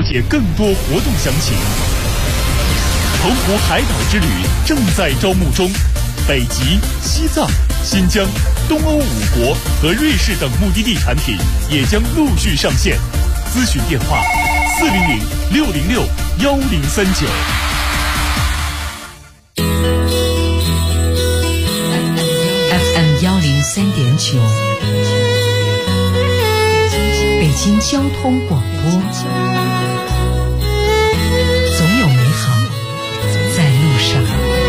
解更多活动详情。澎湖海岛之旅正在招募中，北极、西藏、新疆、东欧5国和瑞士等目的地产品也将陆续上线。咨询电话400-606-1039。 FM 103.9，北京交通广播，总有美好在路上。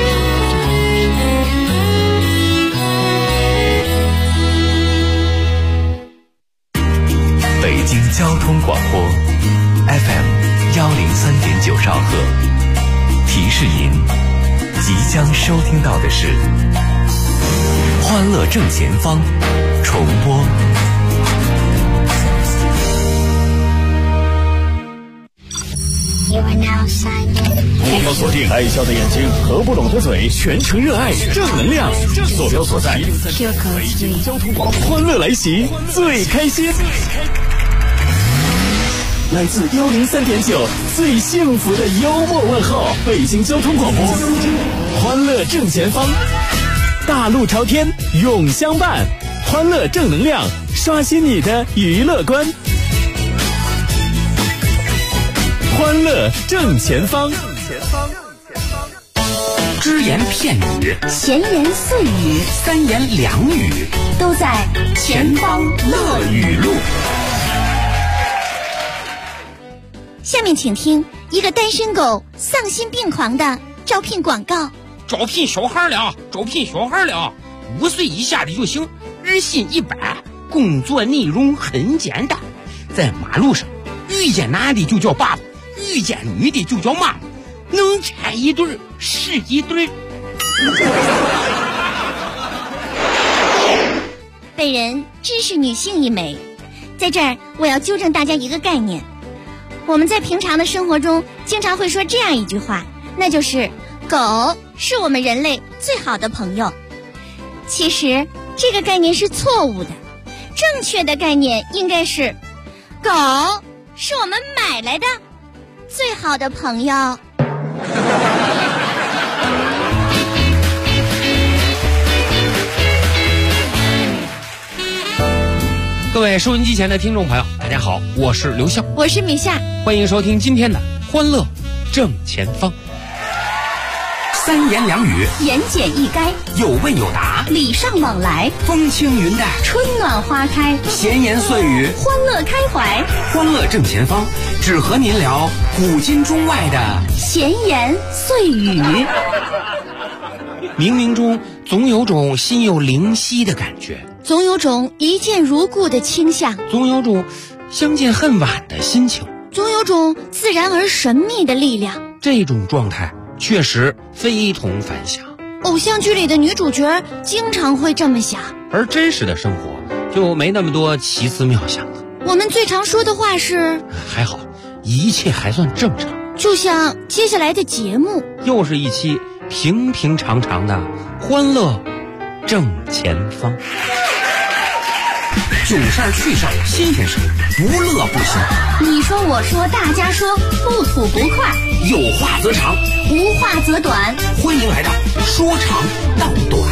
北京交通广播 FM 103.9兆赫，提示您即将收听到的是欢乐正前方重播。 目标锁定，爱笑的眼睛和不懂的嘴，全程热爱正能量。坐标所在，北京交通广播，欢乐来袭，最开心。来自103.9最幸福的幽默问候，北京交通广播，欢乐正前方，大路朝天永相伴，欢乐正能量，刷新你的娱乐观。欢乐正前方， 只言片语， 闲言碎语， 三言两语， 都在前方乐语录。下面请听一个单身狗丧心病狂的招聘广告。 招聘小孩了，5岁以下的就行，日薪100，工作内容很简单，在马路上遇见男的就叫爸爸，遇见女的就叫妈妈，能拆一对是一对。 本人知识女性一枚，在这儿我要纠正大家一个概念。我们在平常的生活中经常会说这样一句话，那就是狗是我们人类最好的朋友。其实这个概念是错误的，正确的概念应该是狗是我们买来的最好的朋友。 各位收音机前的听众朋友，大家好，我是刘笑， 我是米夏， 欢迎收听今天的欢乐正前方。三言两语， 言简意赅， 有问有答， 礼尚往来， 风轻云淡， 春暖花开， 闲言碎语， 欢乐开怀。 欢乐正前方，只和您聊古今中外的闲言碎语。 冥冥中总有种心有灵犀的感觉， 总有种一见如故的倾向， 总有种相见恨晚的心情， 总有种自然而神秘的力量。 这种状态确实非同凡响， 偶像剧里的女主角经常会这么想， 而真实的生活就没那么多奇思妙想了。 我们最常说的话是还好，一切还算正常。 就像接下来的节目， 又是一期平平常常的欢乐正前方。囧事儿趣事儿新鲜事儿，不乐不行。 你说我说大家说，不吐不快， 有话则长， 无话则短。 欢迎来到说长道短。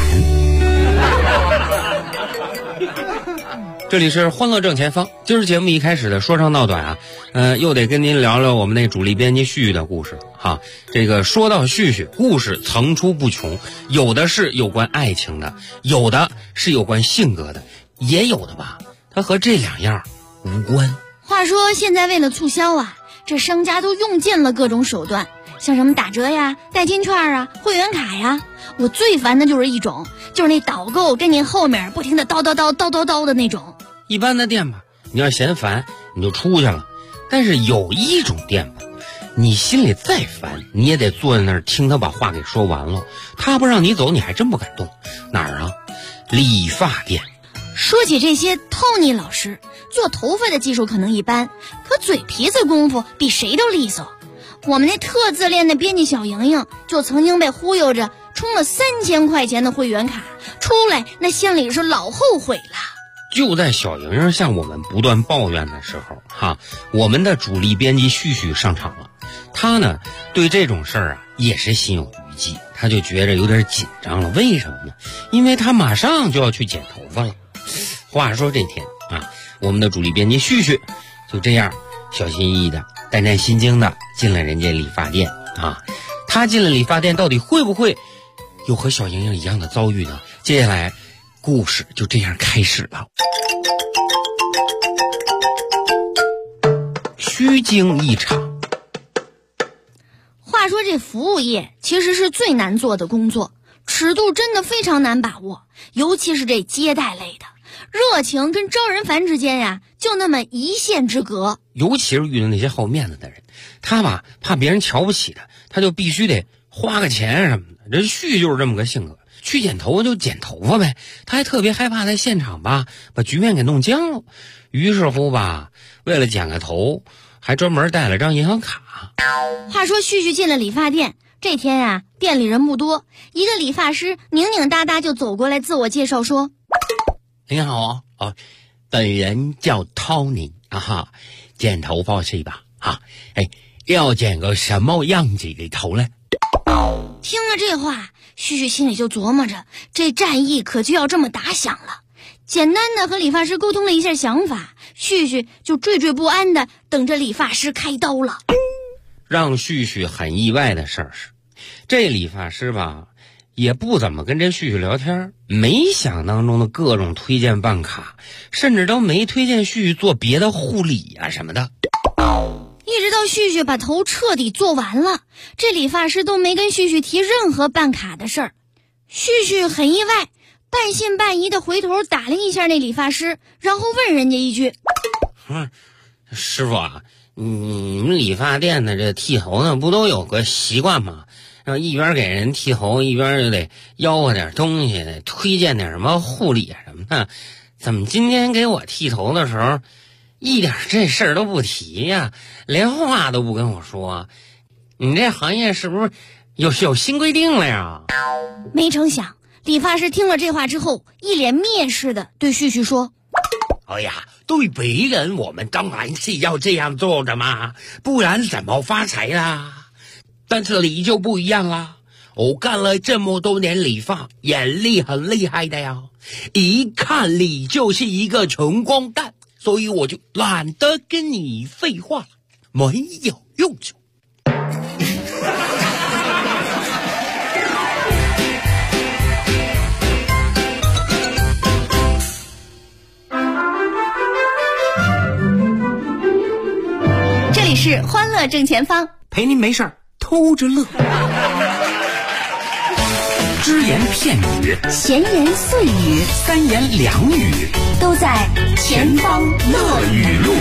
这里是欢乐正前方。今儿节目一开始的说长道短啊，又得跟您聊聊我们那主力编辑旭旭的故事哈。这个说到旭旭，故事层出不穷，有的是有关爱情的，有的是有关性格的，也有的吧，它和这两样无关。 话说现在为了促销啊，这商家都用尽了各种手段，像什么打折呀、代金券啊、会员卡呀。我最烦的就是一种，就是那导购跟你后面不停的叨的那种。 一般的店吧，你要嫌烦你就出去了，但是有一种店吧，你心里再烦你也得坐在那儿听他把话给说完了，他不让你走你还真不敢动。哪儿啊？理发店。 说起这些，Tony 老师做头发的技术可能一般，可嘴皮子功夫比谁都利索。我们那特自恋的编辑小莹莹就曾经被忽悠着充了3000块钱的会员卡，出来那心里是老后悔了。 就在小莹莹向我们不断抱怨的时候我们的主力编辑旭旭上场了。他呢对这种事儿也是心有余悸，他就觉着有点紧张了。为什么呢？因为他马上就要去剪头发了。话说这天我们的主力编辑旭旭就这样小心翼翼的、胆战心惊的进了人家理发店他进了理发店，到底会不会有和小莹莹一样的遭遇呢？接下来故事就这样开始了。虚惊一场。 话说这服务业其实是最难做的工作，尺度真的非常难把握，尤其是这接待类的，热情跟招人烦之间就那么一线之隔。 尤其是遇到那些好面子的人，他怕别人瞧不起他，他就必须得花个钱什么的。这旭就是这么个性格，去剪头发就剪头发呗，他还特别害怕在现场把局面给弄僵了。于是乎为了剪个头，还专门带了张银行卡。 话说旭旭进了理发店，这天店里人不多，一个理发师拧拧哒哒就走过来自我介绍说： 您好本人叫 Tony 剪头发是吧？要剪个什么样子的头呢？ 听了这话，旭旭心里就琢磨着，这战役可就要这么打响了。简单的和理发师沟通了一下想法，旭旭就惴惴不安的等着理发师开刀了。 让旭旭很意外的事儿是，这理发师也不怎么跟这旭旭聊天，没想当中的各种推荐办卡，甚至都没推荐旭旭做别的护理什么的。 一直到旭旭把头彻底做完了，这理发师都没跟旭旭提任何办卡的事儿。旭旭很意外，半信半疑的回头打量一下那理发师，然后问人家一句： 师傅你们理发店的这剃头呢不都有个习惯吗？然后一边给人剃头，一边就得吆喝点东西，得推荐点什么护理什么的，怎么今天给我剃头的时候一点这事儿都不提连话都不跟我说？你这行业是不是有新规定了呀？ 没成想理发师听了这话之后，一脸蔑视的对旭旭说： 对别人我们当然是要这样做的嘛，不然怎么发财啦？但是你就不一样啦，我干了这么多年理发，眼力很厉害的呀，一看你就是一个穷光蛋，所以我就懒得跟你废话了，没有用处。 这里是欢乐正前方， 陪您没事偷着乐。只言片语， 闲言碎语， 三言两语， 都在前方乐语录。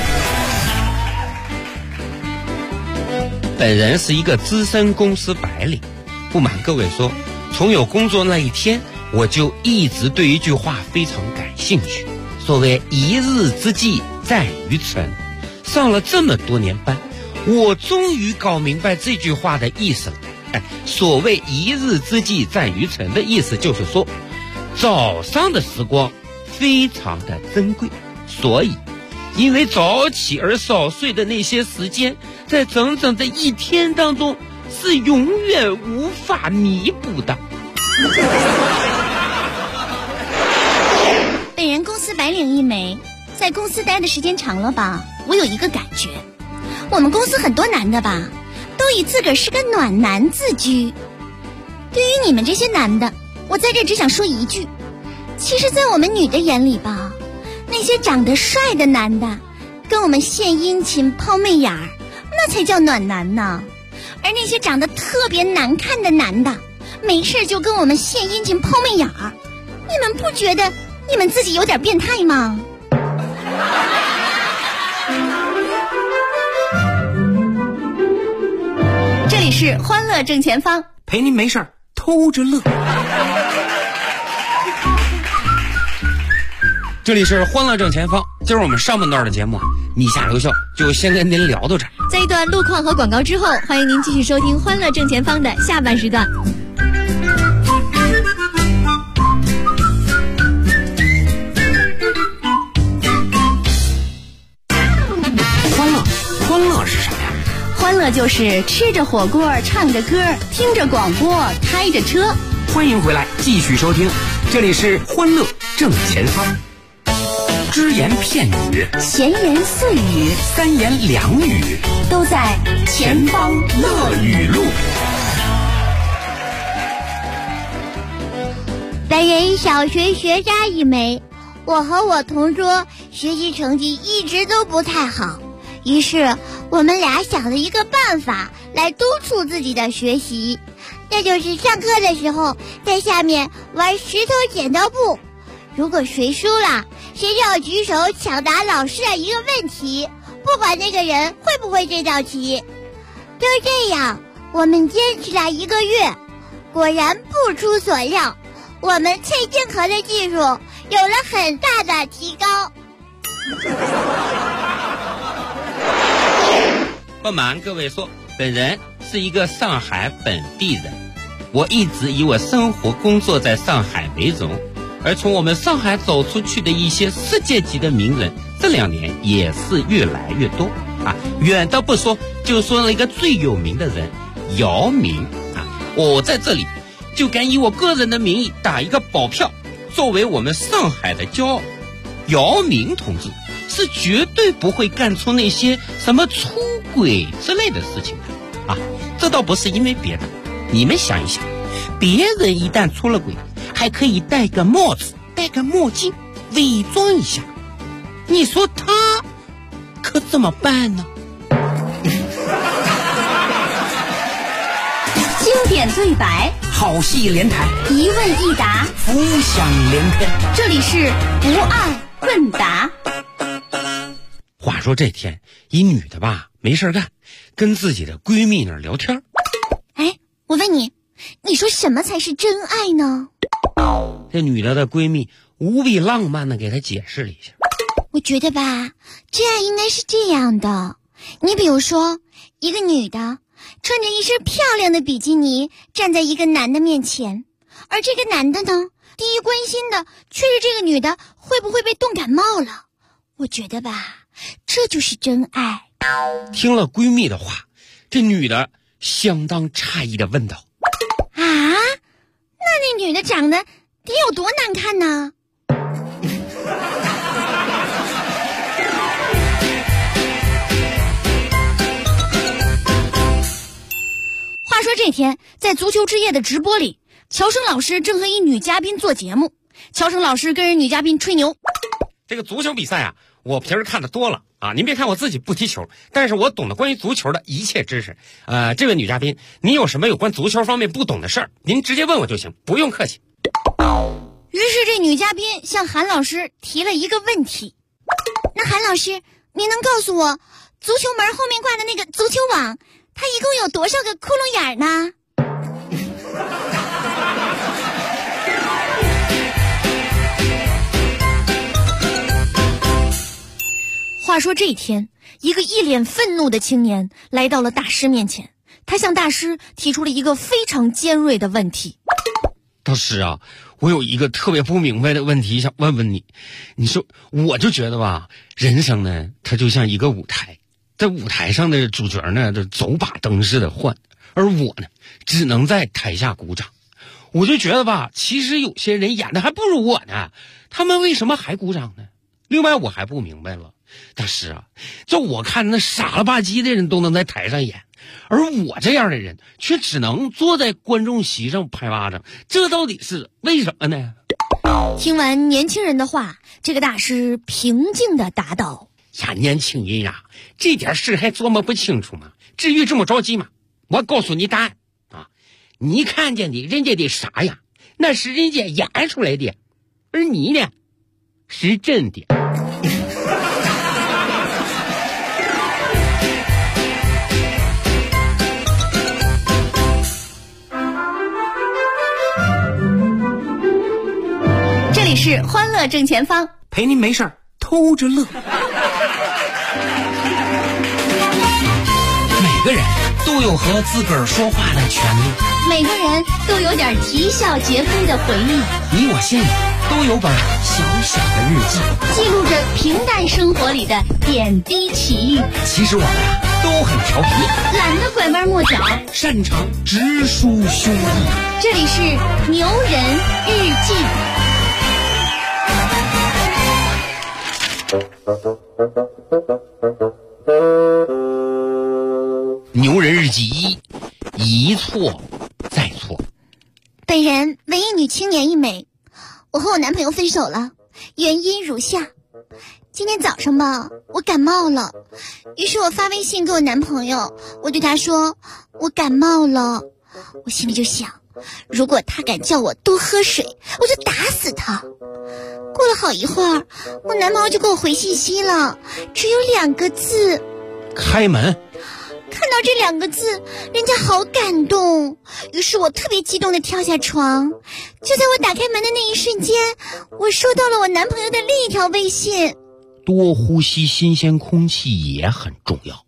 本人是一个资深公司白领，不瞒各位说，从有工作那一天，我就一直对一句话非常感兴趣，所谓一日之计在于晨。上了这么多年班，我终于搞明白这句话的意思了。所谓一日之计在于晨的意思就是说，早上的时光非常的珍贵，所以因为早起而少睡的那些时间，在整整的一天当中是永远无法弥补的。 本人公司白领一枚，在公司待的时间长了我有一个感觉，我们公司很多男的都以自个儿是个暖男自居。对于你们这些男的，我在这只想说一句，其实在我们女的眼里那些长得帅的男的跟我们献殷勤抛媚眼儿，那才叫暖男呢。而那些长得特别难看的男的，没事就跟我们献殷勤抛媚眼儿，你们不觉得你们自己有点变态吗？这里是欢乐正前方， 陪您没事偷着乐。 这里是欢乐正前方，今儿我们上半段的节目你下留校就先跟您聊到这儿。 在一段路况和广告之后，欢迎您继续收听欢乐正前方的下半时段。 欢乐就是吃着火锅，唱着歌，听着广播，开着车。 欢迎回来，继续收听，这里是欢乐正前方。只言片语， 闲言碎语， 三言两语， 都在前方乐语录。 本人小学学渣一枚，我和我同桌学习成绩一直都不太好，于是我们俩想了一个办法来督促自己的学习，那就是上课的时候在下面玩石头剪刀布，如果谁输了，谁就要举手抢答老师的一个问题，不管那个人会不会这道题。就这样，我们坚持了1个月，果然不出所料，我们脆晶壳的技术有了很大的提高。 不瞒各位说，本人是一个上海本地人，我一直以我生活工作在上海为荣，而从我们上海走出去的一些世界级的名人，这2年也是越来越多啊。远的不说，就说了一个最有名的人姚明啊，我在这里就敢以我个人的名义打一个保票，作为我们上海的骄傲，姚明同志是绝对不会干出那些什么出轨之类的事情的啊。这倒不是因为别的，你们想一想，别人一旦出了轨，还可以戴个帽子戴个墨镜伪装一下，你说他可怎么办呢？ 经典对白， 好戏连台， 一问一答， 浮想联翩。 这里是不二问答。 话说这天，一女的吧没事干，跟自己的闺蜜那儿聊天。 哎，我问你，你说什么才是真爱呢？ 这女的闺蜜无比浪漫的给她解释了一下。 我觉得吧，真爱应该是这样的，你比如说，一个女的穿着一身漂亮的比基尼站在一个男的面前，而这个男的呢，第一关心的却是这个女的会不会被冻感冒了。我觉得吧，这就是真爱。 听了闺蜜的话，这女的相当诧异的问道： 啊，那女的长得得有多难看呢？话说这天，在足球之夜的直播里，乔生老师正和一女嘉宾做节目。乔生老师跟人女嘉宾吹牛： 这个足球比赛啊，我平时看的多了啊。您别看我自己不踢球，但是我懂得关于足球的一切知识。这位女嘉宾，您有什么有关足球方面不懂的事儿，您直接问我就行，不用客气。 于是这女嘉宾向韩老师提了一个问题：那韩老师，您能告诉我，足球门后面挂的那个足球网，它一共有多少个窟窿眼呢？话说这一天，一个一脸愤怒的青年来到了大师面前，他向大师提出了一个非常尖锐的问题： 大师啊，我有一个特别不明白的问题想问问你。你说，我就觉得吧，人生呢，它就像一个舞台，在舞台上的主角呢，就走把灯似的换，而我呢，只能在台下鼓掌。我就觉得吧，其实有些人演的还不如我呢，他们为什么还鼓掌呢？另外我还不明白了，大师啊，就我看那傻了吧唧的人都能在台上演，而我这样的人却只能坐在观众席上拍巴掌，这到底是为什么呢？ 听完年轻人的话，这个大师平静地答道： 呀，年轻人呀，这点事还琢磨不清楚吗？至于这么着急吗？我告诉你答案啊，你看见的人家的傻呀，那是人家演出来的，而你呢，是真的。 这里是欢乐正前方， 陪您没事偷着乐。每个人都有和自个儿说话的权利， 每个人都有点啼笑皆非的回忆， 你我心里都有本小小的日记， 记录着平淡生活里的点滴奇遇。 其实我们都很调皮， 懒得拐弯抹角， 擅长直抒胸臆。 这里是牛人日记。 牛人日记1，一错再错。 本人文艺女青年一枚，我和我男朋友分手了，原因如下。今天早上吧，我感冒了，于是我发微信给我男朋友，我对他说我感冒了。我心里就想，如果他敢叫我多喝水，我就打死他。过了好一会儿，我男朋友就给我回信息了，只有2个字： 开门。 看到这2个字，人家好感动，于是我特别激动地跳下床。就在我打开门的那一瞬间，我收到了我男朋友的另一条微信： 多呼吸新鲜空气也很重要。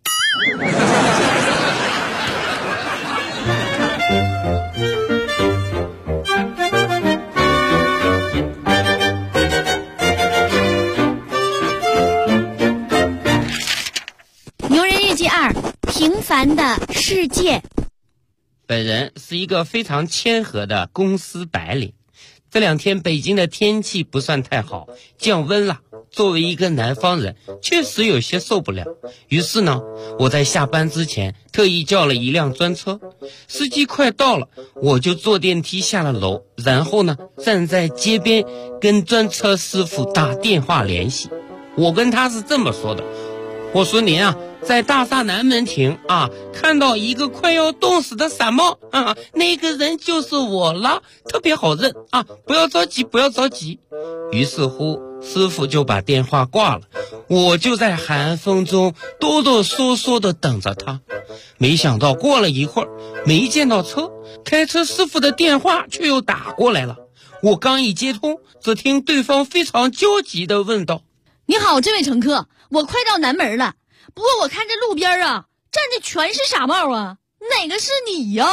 牛人日记2，平凡的世界。 本人是一个非常谦和的公司白领。这2天北京的天气不算太好，降温了。作为一个南方人，确实有些受不了。于是呢，我在下班之前特意叫了一辆专车。司机快到了，我就坐电梯下了楼，然后呢，站在街边跟专车师傅打电话联系。我跟他是这么说的：我说您啊，在大厦南门停啊，看到一个快要冻死的傻帽啊，那个人就是我了，特别好认啊，不要着急，不要着急。于是乎，师傅就把电话挂了，我就在寒风中哆哆嗦嗦地等着他。没想到过了一会儿，没见到车，开车师傅的电话却又打过来了。我刚一接通，只听对方非常焦急地问道： 你好，这位乘客，我快到南门了，不过我看这路边啊站着全是傻帽啊，哪个是你呀？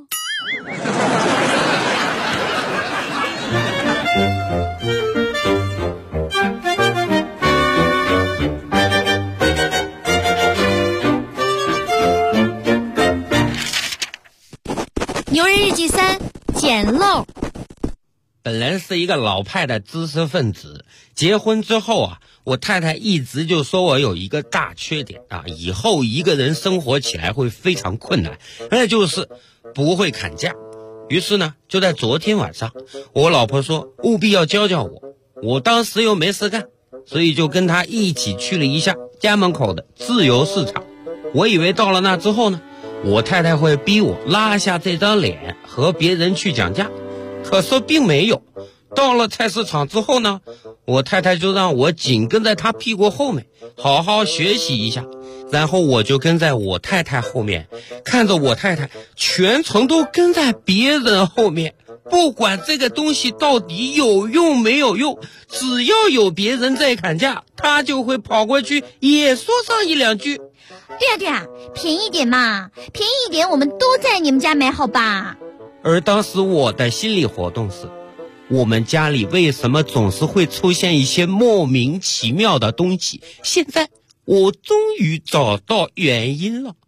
牛人日记3，捡漏。 本人是一个老派的知识分子，结婚之后啊，我太太一直就说我有一个大缺点啊，以后一个人生活起来会非常困难，那就是不会砍价。于是呢，就在昨天晚上，我老婆说务必要教教我，我当时又没事干，所以就跟她一起去了一下家门口的自由市场。我以为到了那之后呢，我太太会逼我拉下这张脸和别人去讲价，可是并没有。到了菜市场之后呢，我太太就让我紧跟在她屁股后面，好好学习一下。然后我就跟在我太太后面，看着我太太全程都跟在别人后面，不管这个东西到底有用没有用，只要有别人在砍价，她就会跑过去也说上1、2句。 对呀对呀，便宜点嘛，便宜一点，我们都在你们家买好吧。 而当时我的心理活动是，我们家里为什么总是会出现一些莫名其妙的东西？现在我终于找到原因了。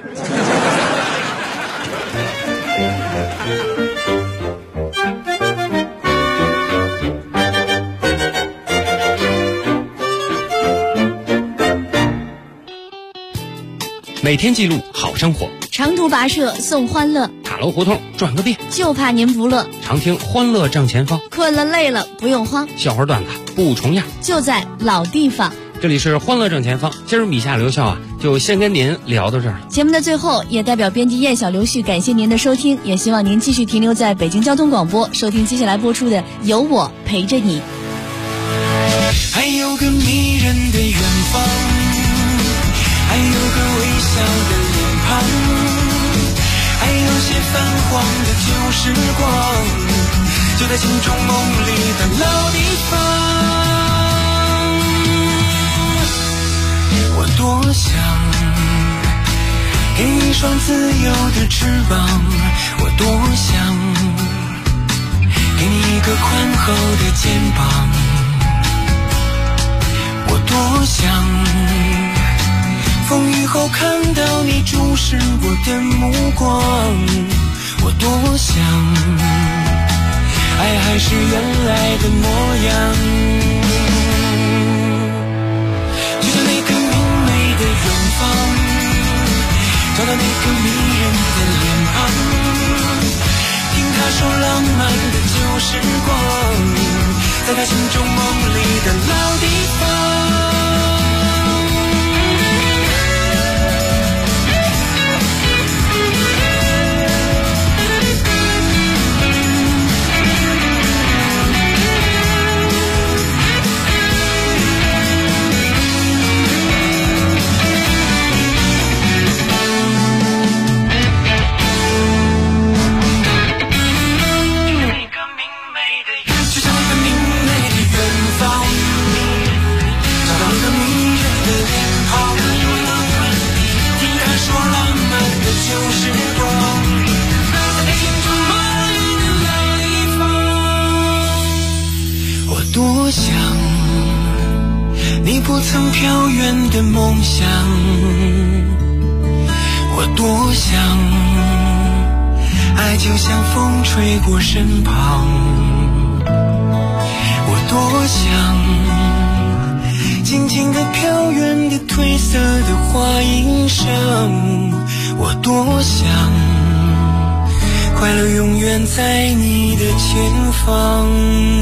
每天记录好生活， 长途跋涉送欢乐， 塔楼胡同转个遍， 就怕您不乐。 常听欢乐正前方， 困了累了不用慌， 笑话段子不重样， 就在老地方。 这里是欢乐正前方，今儿米夏刘笑啊，就先跟您聊到这儿了。 节目的最后，也代表编辑燕小刘旭感谢您的收听，也希望您继续停留在北京交通广播，收听接下来播出的《有我陪着你》。 还有个迷人的远方，还有个微笑的脸庞，还有些泛黄的旧时光，就在青春梦里的老地方。我多想给你一双自由的翅膀，我多想给你一个宽厚的肩膀，我多想风雨后看到你注视我的目光，我多想爱还是原来的模样。就像那个明媚的远方，找到那个迷人的脸庞，听他说浪漫的旧时光，在他心中梦里的老地方。多想你不曾飘远的梦想，我多想爱就像风吹过身旁，我多想静静地飘远的褪色的花音声，我多想快乐永远在你的前方。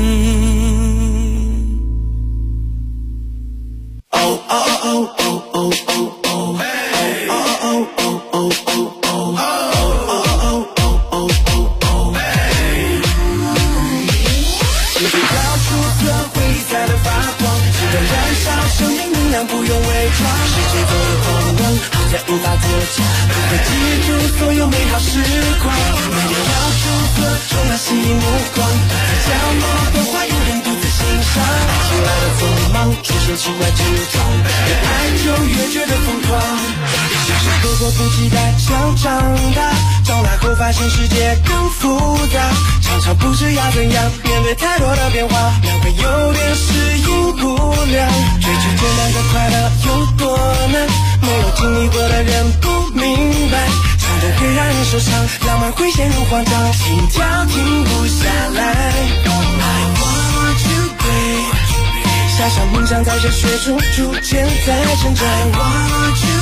无法作假，不会记住所有美好时光，每年要出色，充满吸引目光，角落的花有人独自欣赏，爱情来的匆忙，出现奇怪症状，越爱就越觉得疯狂，小时候迫不及待想长大，长大后发现世界更复杂，常常不知要怎样面对太多的变化，两个有点适应不良，追求简单的快乐有多难，没有经历过的人不明白，冲动会让人受伤，浪漫会陷入慌张，心跳停不下来。I want you babe， 遐想梦想在这雪中逐渐在成长。I want you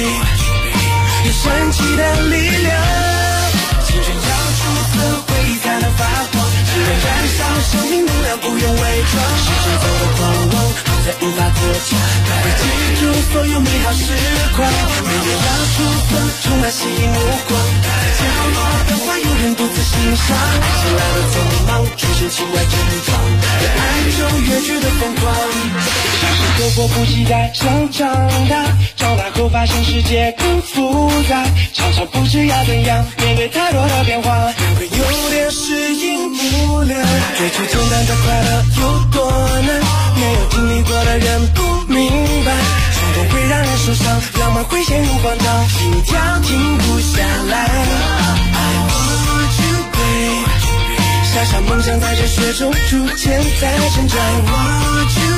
babe， 有神奇的力量，青春要出色，回忆才能发光，只能燃烧生命能量，不用伪装，时间走得狂妄，好在无法作假，不会记住所有美好时光，每年要出色，充满吸引目光，角落的花有人独自欣赏，爱情来的匆忙，出现奇怪症状，越爱就越觉得疯狂，小时候迫不及待想长大，长大后发现世界更复杂，常常不知要怎样面对太多的变化，两个有点适应不良，追求简单的快乐有多难，没有经历过的人不明白，冲动会让人受伤，浪漫会陷入慌张，心跳停不下来。I want you babe， 遐想梦想在这雪中逐渐在成长。I want you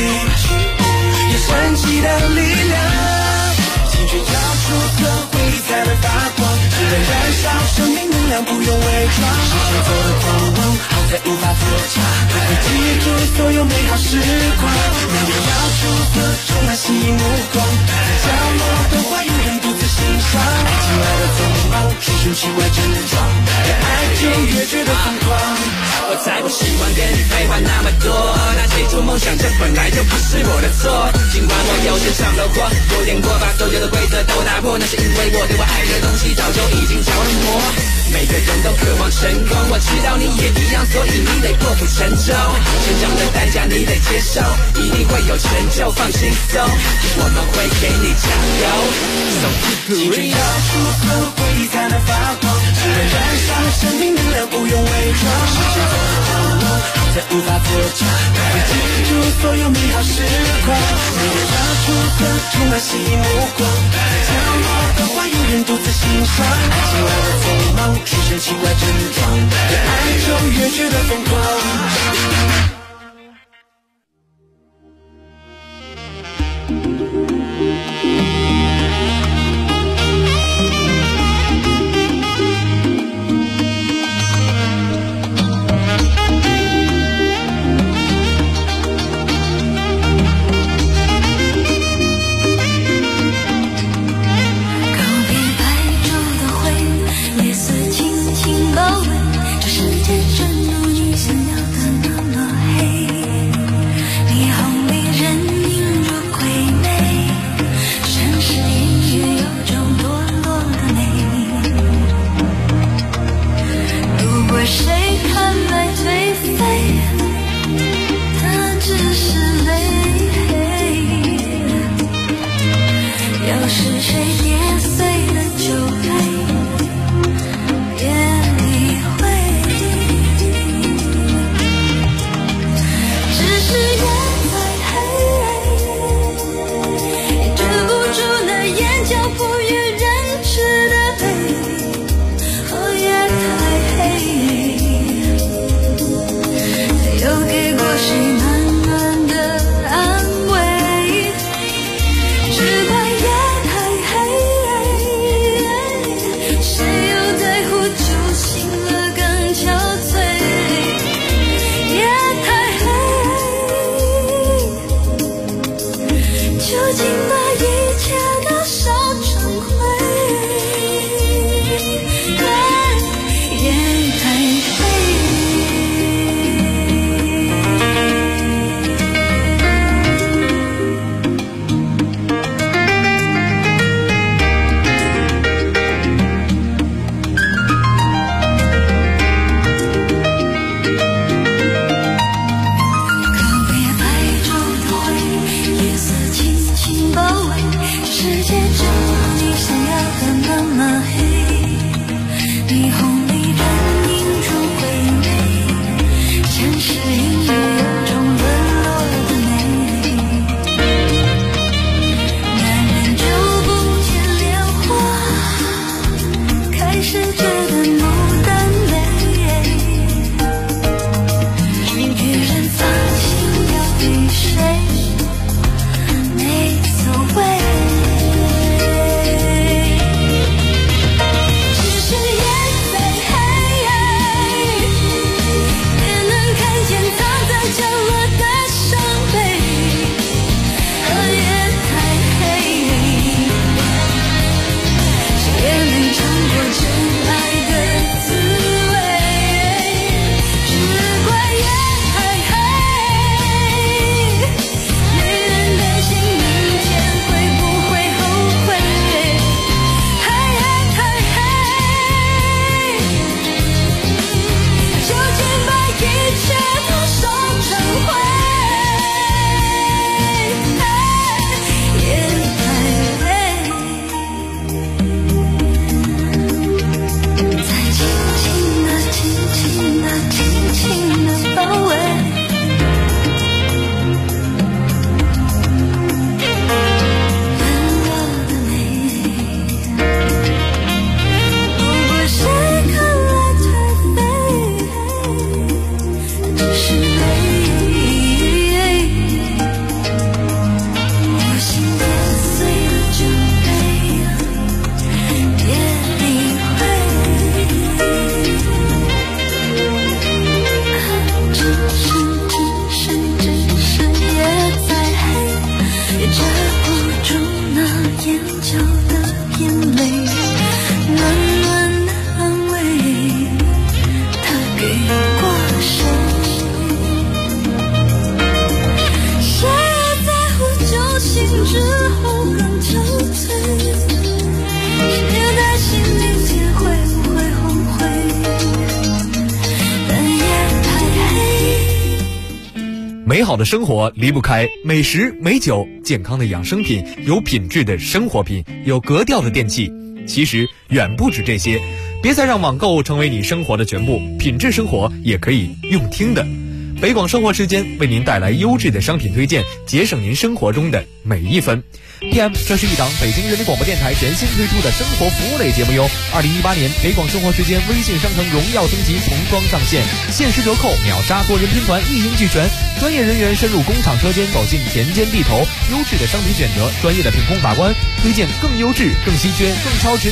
babe， 有神奇的力量，青春要出色，回忆才能发光，只能燃烧生命能量，不用伪装，时间走得狂妄，好在无法作假，不会记住所有美好时光，每年要出色，充满吸引目光，角落的花有人独自欣赏，爱情来的匆忙，出现奇怪症状，越爱就越觉得疯狂，我才不喜欢跟你废话那么多，那记住梦想这本来就不是我的错，尽管我有些上了火，有点过，把所有的规则都打破，那是因为我对我爱的东西早就已经着了魔，每个人都渴望成功，我知道你也一样，所以你得破釜沉舟，成长的代价你得接受，一定会有成就，放轻松，我们会给你加油。青春要出色，回忆才能发光，只能燃烧生命能量，不用伪装，时间走得狂妄，好在无法作假，不会记住所有美好时光，每年要出色，充满吸引目光，角落的花有人独自欣赏，爱情来的匆忙，出现奇怪症状，越爱就越觉得疯狂。 美好的生活离不开美食美酒，健康的养生品，有品质的生活品，有格调的电器。其实远不止这些，别再让网购成为你生活的全部，品质生活也可以用听的。北广生活时间为您带来优质的商品推荐，节省您生活中的每一分。PM， 这是一档北京人民广播电台全新推出的生活服务类节目哟。2018年北广生活时间微信商城荣耀升级重装上线，限时折扣，秒杀多人拼团，一应俱全。专业人员深入工厂车间，走进田间地头，优质的商品选择，专业的品控把关，推荐更优质、更稀缺、更超值、